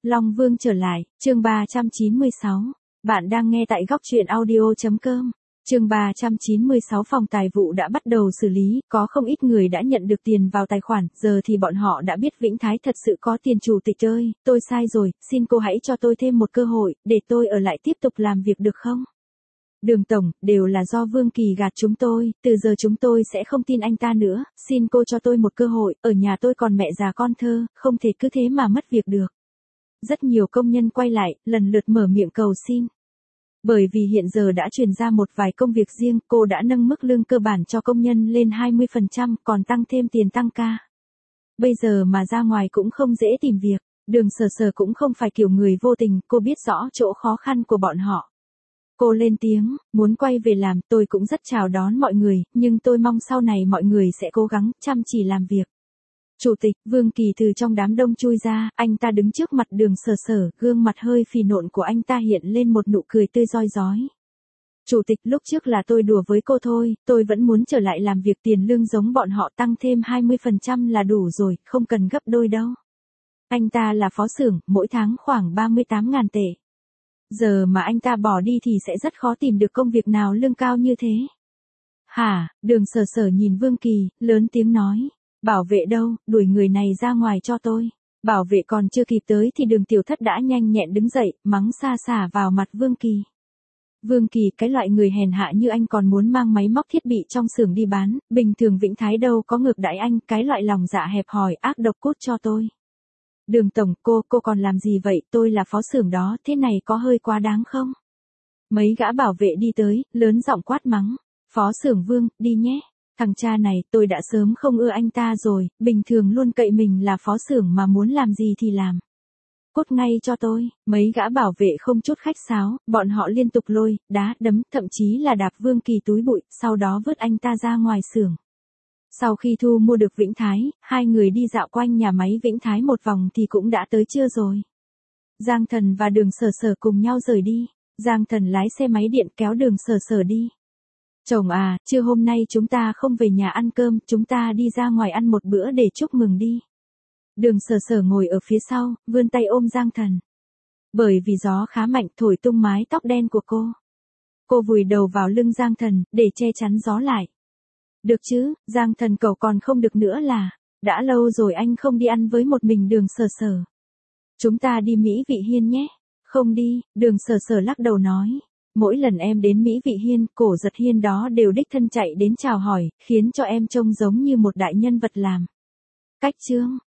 Long Vương trở lại, chương 396. Bạn đang nghe tại góc truyện audio.com. Chương 396 phòng tài vụ đã bắt đầu xử lý, có không ít người đã nhận được tiền vào tài khoản, giờ thì bọn họ đã biết Vĩnh Thái thật sự có tiền. Chủ tịch ơi, tôi sai rồi, xin cô hãy cho tôi thêm một cơ hội, để tôi ở lại tiếp tục làm việc được không? Đường tổng, đều là do Vương Kỳ gạt chúng tôi, từ giờ chúng tôi sẽ không tin anh ta nữa, xin cô cho tôi một cơ hội, ở nhà tôi còn mẹ già con thơ, không thể cứ thế mà mất việc được. Rất nhiều công nhân quay lại, lần lượt mở miệng cầu xin. Bởi vì hiện giờ đã truyền ra một vài công việc riêng, cô đã nâng mức lương cơ bản cho công nhân lên 20%, còn tăng thêm tiền tăng ca. Bây giờ mà ra ngoài cũng không dễ tìm việc, Đường Sở Sở cũng không phải kiểu người vô tình, cô biết rõ chỗ khó khăn của bọn họ. Cô lên tiếng, muốn quay về làm, tôi cũng rất chào đón mọi người, nhưng tôi mong sau này mọi người sẽ cố gắng, chăm chỉ làm việc. Chủ tịch, Vương Kỳ từ trong đám đông chui ra, anh ta đứng trước mặt Đường Sở Sở, gương mặt hơi phì nộn của anh ta hiện lên một nụ cười tươi rói rói. Chủ tịch, lúc trước là tôi đùa với cô thôi, tôi vẫn muốn trở lại làm việc, tiền lương giống bọn họ tăng thêm 20% là đủ rồi, không cần gấp đôi đâu. Anh ta là phó xưởng, mỗi tháng khoảng 38.000 tệ. Giờ mà anh ta bỏ đi thì sẽ rất khó tìm được công việc nào lương cao như thế. Hả, Đường Sở Sở nhìn Vương Kỳ, lớn tiếng nói. Bảo vệ đâu, đuổi người này ra ngoài cho tôi. Bảo vệ còn chưa kịp tới thì Đường Tiểu Thất đã nhanh nhẹn đứng dậy, mắng xa xả vào mặt Vương Kỳ. Vương Kỳ, cái loại người hèn hạ như anh còn muốn mang máy móc thiết bị trong xưởng đi bán, bình thường Vĩnh Thái đâu có ngược đãi anh, cái loại lòng dạ hẹp hòi ác độc cút cho tôi. Đường tổng, cô còn làm gì vậy, tôi là phó xưởng đó, thế này có hơi quá đáng không? Mấy gã bảo vệ đi tới, lớn giọng quát mắng. Phó xưởng Vương, đi nhé. Thằng cha này, tôi đã sớm không ưa anh ta rồi, bình thường luôn cậy mình là phó xưởng mà muốn làm gì thì làm. Cút ngay cho tôi, mấy gã bảo vệ không chút khách sáo, bọn họ liên tục lôi, đá, đấm, thậm chí là đạp Vương Kỳ túi bụi, sau đó vứt anh ta ra ngoài xưởng. Sau khi thu mua được Vĩnh Thái, hai người đi dạo quanh nhà máy Vĩnh Thái một vòng thì cũng đã tới trưa rồi. Giang Thần và Đường Sở Sở cùng nhau rời đi. Giang Thần lái xe máy điện kéo Đường Sở Sở đi. Chồng à, trưa hôm nay chúng ta không về nhà ăn cơm, chúng ta đi ra ngoài ăn một bữa để chúc mừng đi. Đường Sở Sở ngồi ở phía sau, vươn tay ôm Giang Thần. Bởi vì gió khá mạnh thổi tung mái tóc đen của cô. Cô vùi đầu vào lưng Giang Thần, để che chắn gió lại. Được chứ, Giang Thần cậu còn không được nữa là, đã lâu rồi anh không đi ăn với một mình Đường Sở Sở. Chúng ta đi Mỹ Vị Hiên nhé. Không đi, Đường Sở Sở lắc đầu nói. Mỗi lần em đến Mỹ Vị Hiên, Cổ Giật Hiên đó đều đích thân chạy đến chào hỏi, khiến cho em trông giống như một đại nhân vật làm. Cách chương,